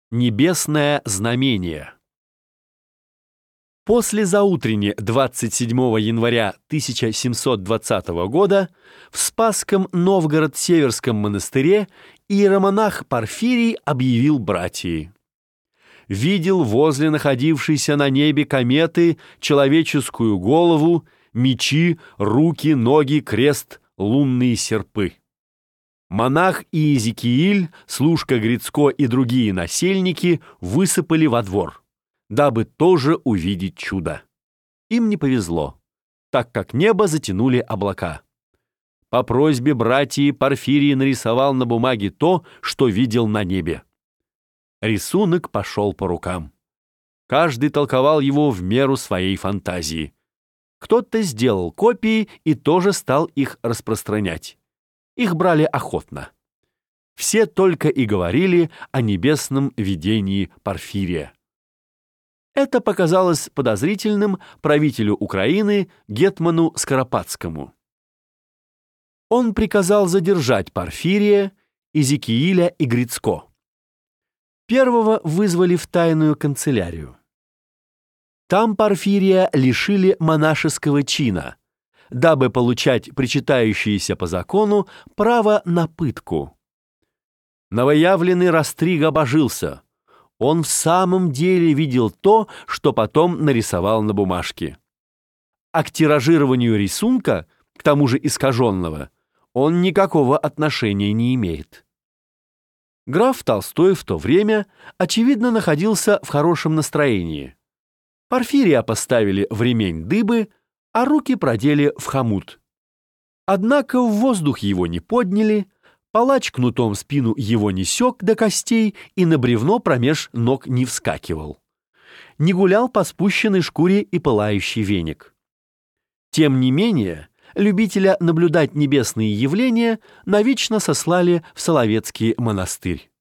Небесное знамение. После заутренне 27 января 1720 года в Спасском Новгород-Северском монастыре иеромонах Порфирий объявил братии: «Видел возле находившейся на небе кометы человеческую голову, мечи, руки, ноги, крест, лунные серпы». Монах Иезекииль, служка Грицко и другие насельники высыпали во двор, дабы тоже увидеть чудо. Им не повезло, так как небо затянули облака. По просьбе братьев Порфирий нарисовал на бумаге то, что видел на небе. Рисунок пошел по рукам. Каждый толковал его в меру своей фантазии. Кто-то сделал копии и тоже стал их распространять. Их брали охотно. Все только и говорили о небесном видении Порфирия. Это показалось подозрительным правителю Украины гетману Скоропадскому. Он приказал задержать Порфирия, Иезекииля и Грицко. Первого вызвали в тайную канцелярию. Там Порфирия лишили монашеского чина, дабы получать причитающееся по закону право на пытку. Новоявленный Растриг божился. Он в самом деле видел то, что потом нарисовал на бумажке. А к тиражированию рисунка, к тому же искаженного, он никакого отношения не имеет. Граф Толстой в то время, очевидно, находился в хорошем настроении. Порфирия поставили в ремень дыбы, а руки продели в хомут. Однако в воздух его не подняли, палач кнутом спину его не сёк до костей и на бревно промеж ног не вскакивал. Не гулял по спущенной шкуре и пылающий веник. Тем не менее, любителя наблюдать небесные явления навечно сослали в Соловецкий монастырь.